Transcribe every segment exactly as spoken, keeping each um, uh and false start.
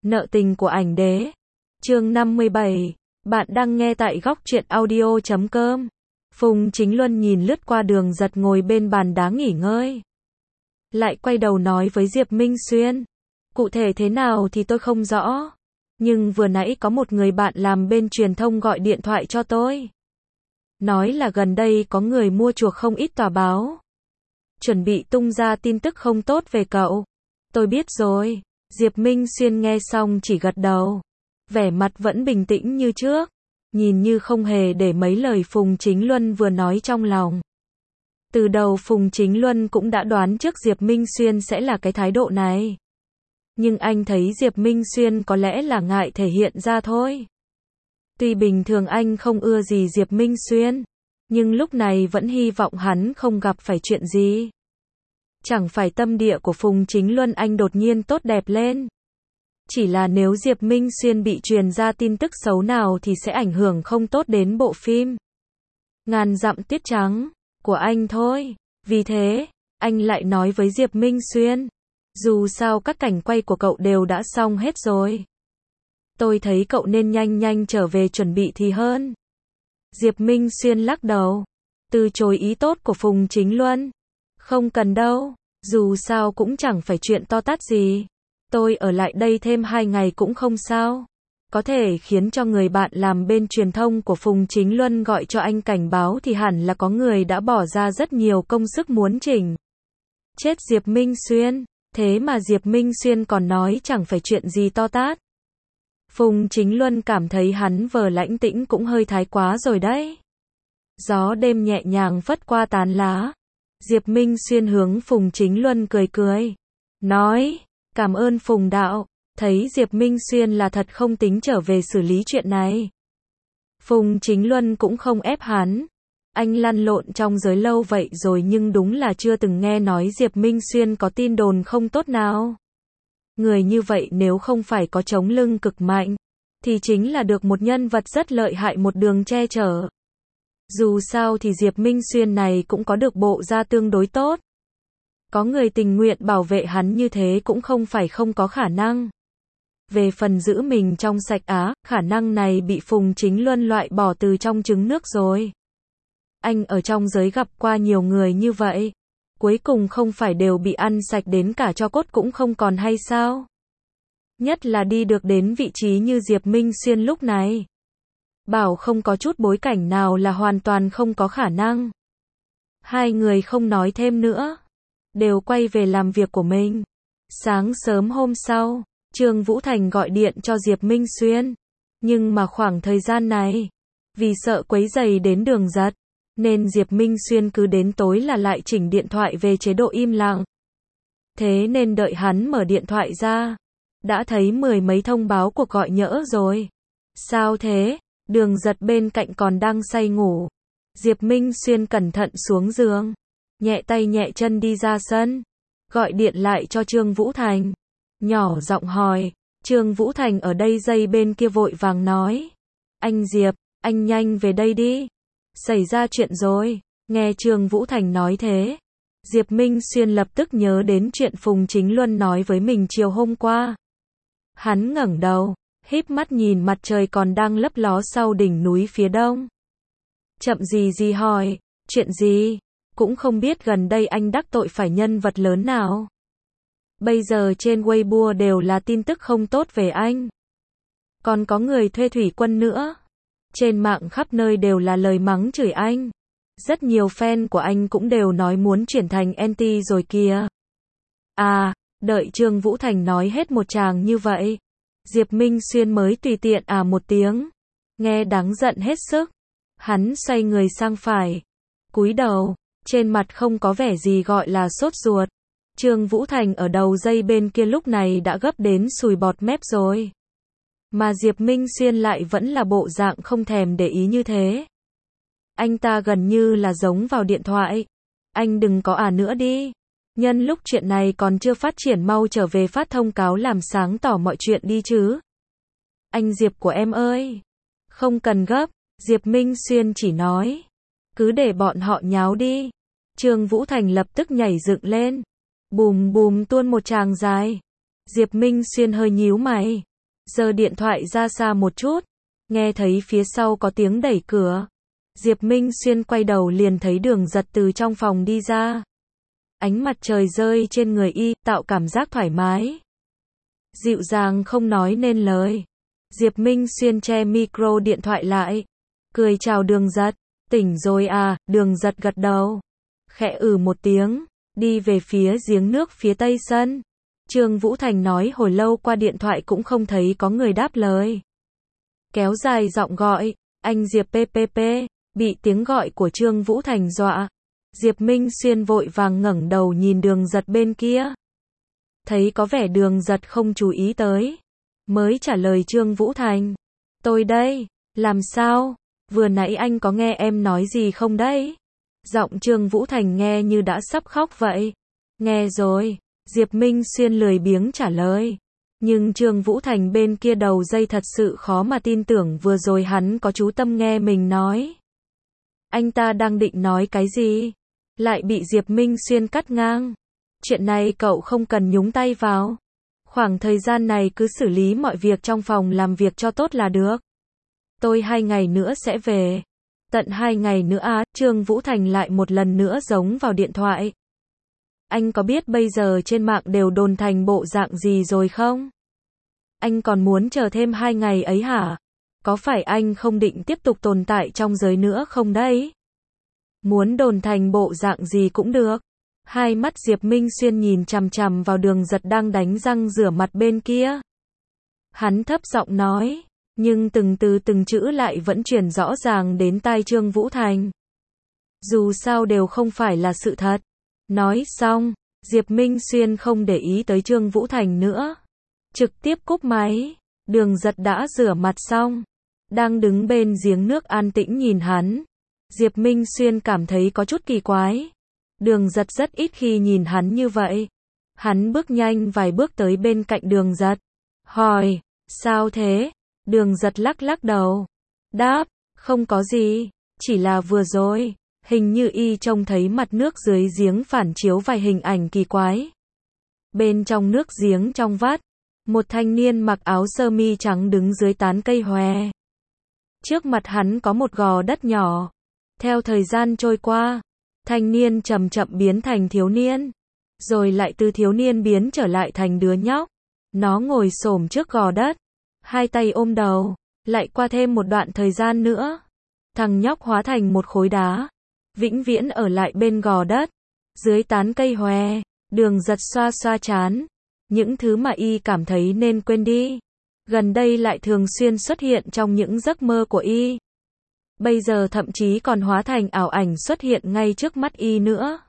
Nợ tình của ảnh đế. Chương năm mươi bảy. Bạn đang nghe tại góc truyện audio chấm com. Phùng Chính Luân nhìn lướt qua Đường Giật ngồi bên bàn đá nghỉ ngơi. Lại quay đầu nói với Diệp Minh Xuyên. Cụ thể thế nào thì tôi không rõ. Nhưng vừa nãy có một người bạn làm bên truyền thông gọi điện thoại cho tôi. Nói là gần đây có người mua chuộc không ít tòa báo. Chuẩn bị tung ra tin tức không tốt về cậu. Tôi biết rồi. Diệp Minh Xuyên nghe xong chỉ gật đầu. Vẻ mặt vẫn bình tĩnh như trước. Nhìn như không hề để mấy lời Phùng Chính Luân vừa nói trong lòng. Từ đầu Phùng Chính Luân cũng đã đoán trước Diệp Minh Xuyên sẽ là cái thái độ này. Nhưng anh thấy Diệp Minh Xuyên có lẽ là ngại thể hiện ra thôi. Tuy bình thường anh không ưa gì Diệp Minh Xuyên, nhưng lúc này vẫn hy vọng hắn không gặp phải chuyện gì. Chẳng phải tâm địa của Phùng Chính Luân anh đột nhiên tốt đẹp lên. Chỉ là nếu Diệp Minh Xuyên bị truyền ra tin tức xấu nào thì sẽ ảnh hưởng không tốt đến bộ phim Ngàn dặm tuyết trắng của anh thôi. Vì thế, anh lại nói với Diệp Minh Xuyên, dù sao các cảnh quay của cậu đều đã xong hết rồi. Tôi thấy cậu nên nhanh nhanh trở về chuẩn bị thì hơn. Diệp Minh Xuyên lắc đầu, từ chối ý tốt của Phùng Chính Luân. Không cần đâu, dù sao cũng chẳng phải chuyện to tát gì. Tôi ở lại đây thêm hai ngày cũng không sao. Có thể khiến cho người bạn làm bên truyền thông của Phùng Chính Luân gọi cho anh cảnh báo thì hẳn là có người đã bỏ ra rất nhiều công sức muốn chỉnh. Chết Diệp Minh Xuyên, thế mà Diệp Minh Xuyên còn nói chẳng phải chuyện gì to tát. Phùng Chính Luân cảm thấy hắn vờ lãnh tĩnh cũng hơi thái quá rồi đấy. Gió đêm nhẹ nhàng phất qua tán lá. Diệp Minh Xuyên hướng Phùng Chính Luân cười cười. Nói, cảm ơn Phùng đạo. Thấy Diệp Minh Xuyên là thật không tính trở về xử lý chuyện này. Phùng Chính Luân cũng không ép hắn. Anh lăn lộn trong giới lâu vậy rồi nhưng đúng là chưa từng nghe nói Diệp Minh Xuyên có tin đồn không tốt nào. Người như vậy nếu không phải có chống lưng cực mạnh, thì chính là được một nhân vật rất lợi hại một đường che chở. Dù sao thì Diệp Minh Xuyên này cũng có được bộ da tương đối tốt. Có người tình nguyện bảo vệ hắn như thế cũng không phải không có khả năng. Về phần giữ mình trong sạch á, khả năng này bị Phùng Chính Luân loại bỏ từ trong trứng nước rồi. Anh ở trong giới gặp qua nhiều người như vậy. Cuối cùng không phải đều bị ăn sạch đến cả tro cốt cũng không còn hay sao? Nhất là đi được đến vị trí như Diệp Minh Xuyên lúc này. Bảo không có chút bối cảnh nào là hoàn toàn không có khả năng. Hai người không nói thêm nữa. Đều quay về làm việc của mình. Sáng sớm hôm sau, Trương Vũ Thành gọi điện cho Diệp Minh Xuyên. Nhưng mà khoảng thời gian này, vì sợ quấy rầy đến Đường Giật, nên Diệp Minh Xuyên cứ đến tối là lại chỉnh điện thoại về chế độ im lặng. Thế nên đợi hắn mở điện thoại ra, đã thấy mười mấy thông báo cuộc gọi nhỡ rồi. Sao thế? Đường Giật bên cạnh còn đang say ngủ. Diệp Minh Xuyên cẩn thận xuống giường, nhẹ tay nhẹ chân đi ra sân, gọi điện lại cho Trương Vũ Thành. Nhỏ giọng hỏi, Trương Vũ Thành ở đây dây bên kia vội vàng nói. Anh Diệp, anh nhanh về đây đi. Xảy ra chuyện rồi. Nghe Trương Vũ Thành nói thế, Diệp Minh Xuyên lập tức nhớ đến chuyện Phùng Chính Luân nói với mình chiều hôm qua. Hắn ngẩng đầu, híp mắt nhìn mặt trời còn đang lấp ló sau đỉnh núi phía đông. Chậm gì gì hỏi, chuyện gì? Cũng không biết gần đây anh đắc tội phải nhân vật lớn nào. Bây giờ trên Weibo đều là tin tức không tốt về anh. Còn có người thuê thủy quân nữa. Trên mạng khắp nơi đều là lời mắng chửi anh. Rất nhiều fan của anh cũng đều nói muốn chuyển thành anti rồi kìa. À, đợi Trương Vũ Thành nói hết một tràng như vậy, Diệp Minh Xuyên mới tùy tiện à một tiếng. Nghe đáng giận hết sức. Hắn xoay người sang phải, cúi đầu, trên mặt không có vẻ gì gọi là sốt ruột. Trương Vũ Thành ở đầu dây bên kia lúc này đã gấp đến sùi bọt mép rồi. Mà Diệp Minh Xuyên lại vẫn là bộ dạng không thèm để ý như thế. Anh ta gần như là giống vào điện thoại. Anh đừng có à nữa đi. Nhân lúc chuyện này còn chưa phát triển mau trở về phát thông cáo làm sáng tỏ mọi chuyện đi chứ. Anh Diệp của em ơi. Không cần gấp, Diệp Minh Xuyên chỉ nói. Cứ để bọn họ nháo đi. Trương Vũ Thành lập tức nhảy dựng lên. Bùm bùm tuôn một tràng dài. Diệp Minh Xuyên hơi nhíu mày. giơ điện thoại ra xa một chút, nghe thấy phía sau có tiếng đẩy cửa. Diệp Minh Xuyên quay đầu liền thấy Đường Giật từ trong phòng đi ra. Ánh mặt trời rơi trên người y, tạo cảm giác thoải mái. Dịu dàng không nói nên lời. Diệp Minh Xuyên che micro điện thoại lại, cười chào Đường Giật. Tỉnh rồi à? Đường Giật gật đầu, khẽ ừ một tiếng, đi về phía giếng nước phía tây sân. Trương Vũ Thành nói hồi lâu qua điện thoại cũng không thấy có người đáp lời. Kéo dài giọng gọi, anh Diệp pê pê pê, bị tiếng gọi của Trương Vũ Thành dọa. Diệp Minh Xuyên vội vàng ngẩng đầu nhìn Đường Giật bên kia. Thấy có vẻ Đường Giật không chú ý tới, mới trả lời Trương Vũ Thành. Tôi đây, làm sao? Vừa nãy anh có nghe em nói gì không đấy? Giọng Trương Vũ Thành nghe như đã sắp khóc vậy. Nghe rồi, Diệp Minh Xuyên lười biếng trả lời. Nhưng Trương Vũ Thành bên kia đầu dây thật sự khó mà tin tưởng vừa rồi hắn có chú tâm nghe mình nói. Anh ta đang định nói cái gì? Lại bị Diệp Minh Xuyên cắt ngang. Chuyện này cậu không cần nhúng tay vào. Khoảng thời gian này cứ xử lý mọi việc trong phòng làm việc cho tốt là được. Tôi hai ngày nữa sẽ về. Tận hai ngày nữa á, Trương Vũ Thành lại một lần nữa giống vào điện thoại. Anh có biết bây giờ trên mạng đều đồn thành bộ dạng gì rồi không? Anh còn muốn chờ thêm hai ngày ấy hả? Có phải anh không định tiếp tục tồn tại trong giới nữa không đấy? Muốn đồn thành bộ dạng gì cũng được. Hai mắt Diệp Minh Xuyên nhìn chằm chằm vào Đường Giật đang đánh răng rửa mặt bên kia. Hắn thấp giọng nói, nhưng từng từ từng chữ lại vẫn truyền rõ ràng đến tai Trương Vũ Thành. Dù sao đều không phải là sự thật. Nói xong, Diệp Minh Xuyên không để ý tới Trương Vũ Thành nữa. Trực tiếp cúp máy. Đường Giật đã rửa mặt xong, đang đứng bên giếng nước an tĩnh nhìn hắn. Diệp Minh Xuyên cảm thấy có chút kỳ quái. Đường Giật rất ít khi nhìn hắn như vậy. Hắn bước nhanh vài bước tới bên cạnh Đường Giật, hỏi, sao thế? Đường Giật lắc lắc đầu, đáp, không có gì, chỉ là vừa rồi, hình như y trông thấy mặt nước dưới giếng phản chiếu vài hình ảnh kỳ quái. Bên trong nước giếng trong vắt, một thanh niên mặc áo sơ mi trắng đứng dưới tán cây hòe. Trước mặt hắn có một gò đất nhỏ. Theo thời gian trôi qua, thanh niên chậm chậm biến thành thiếu niên, rồi lại từ thiếu niên biến trở lại thành đứa nhóc. Nó ngồi xổm trước gò đất, hai tay ôm đầu. Lại qua thêm một đoạn thời gian nữa, thằng nhóc hóa thành một khối đá, vĩnh viễn ở lại bên gò đất, dưới tán cây hòe. Đường Giật xoa xoa trán. Những thứ mà y cảm thấy nên quên đi, gần đây lại thường xuyên xuất hiện trong những giấc mơ của y. Bây giờ thậm chí còn hóa thành ảo ảnh xuất hiện ngay trước mắt y nữa.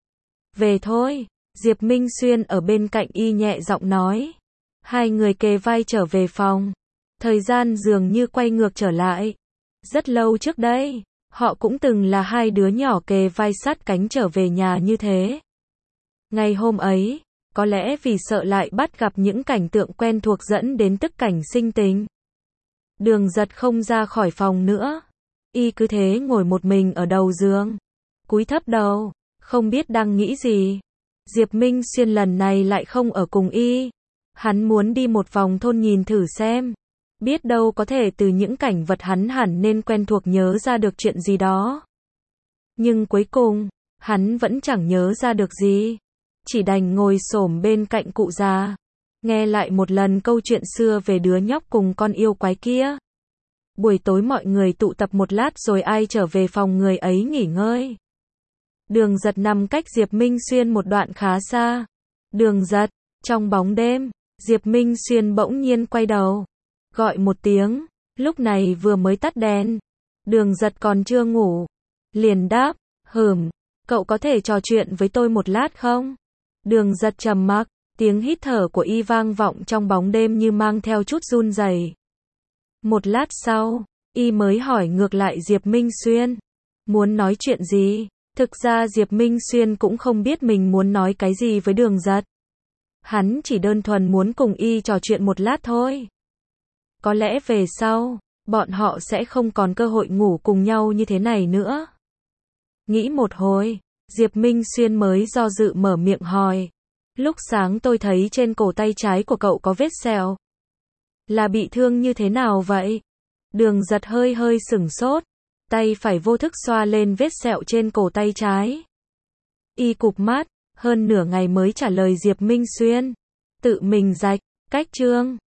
Về thôi, Diệp Minh Xuyên ở bên cạnh y nhẹ giọng nói. Hai người kề vai trở về phòng. Thời gian dường như quay ngược trở lại. Rất lâu trước đây, họ cũng từng là hai đứa nhỏ kề vai sát cánh trở về nhà như thế. Ngày hôm ấy, có lẽ vì sợ lại bắt gặp những cảnh tượng quen thuộc dẫn đến tức cảnh sinh tình, Đường Giật không ra khỏi phòng nữa. Y cứ thế ngồi một mình ở đầu giường, cúi thấp đầu, không biết đang nghĩ gì. Diệp Minh Xuyên lần này lại không ở cùng y. Hắn muốn đi một vòng thôn nhìn thử xem. Biết đâu có thể từ những cảnh vật hắn hẳn nên quen thuộc nhớ ra được chuyện gì đó. Nhưng cuối cùng, hắn vẫn chẳng nhớ ra được gì. Chỉ đành ngồi xổm bên cạnh cụ già, nghe lại một lần câu chuyện xưa về đứa nhóc cùng con yêu quái kia. Buổi tối mọi người tụ tập một lát rồi ai trở về phòng người ấy nghỉ ngơi. Đường Giật nằm cách Diệp Minh Xuyên một đoạn khá xa. Đường Giật, trong bóng đêm, Diệp Minh Xuyên bỗng nhiên quay đầu, gọi một tiếng, lúc này vừa mới tắt đèn. Đường Giật còn chưa ngủ, liền đáp, hừm, cậu có thể trò chuyện với tôi một lát không? Đường Giật trầm mặc, tiếng hít thở của y vang vọng trong bóng đêm như mang theo chút run rẩy. Một lát sau, y mới hỏi ngược lại Diệp Minh Xuyên, muốn nói chuyện gì? Thực ra Diệp Minh Xuyên cũng không biết mình muốn nói cái gì với Đường Giật. Hắn chỉ đơn thuần muốn cùng y trò chuyện một lát thôi. Có lẽ về sau, bọn họ sẽ không còn cơ hội ngủ cùng nhau như thế này nữa. Nghĩ một hồi, Diệp Minh Xuyên mới do dự mở miệng hỏi. Lúc sáng tôi thấy trên cổ tay trái của cậu có vết sẹo. Là bị thương như thế nào vậy? Đường Giật hơi hơi sửng sốt, tay phải vô thức xoa lên vết sẹo trên cổ tay trái. Y cụp mắt, hơn nửa ngày mới trả lời Diệp Minh Xuyên. Tự mình rạch, cách chương.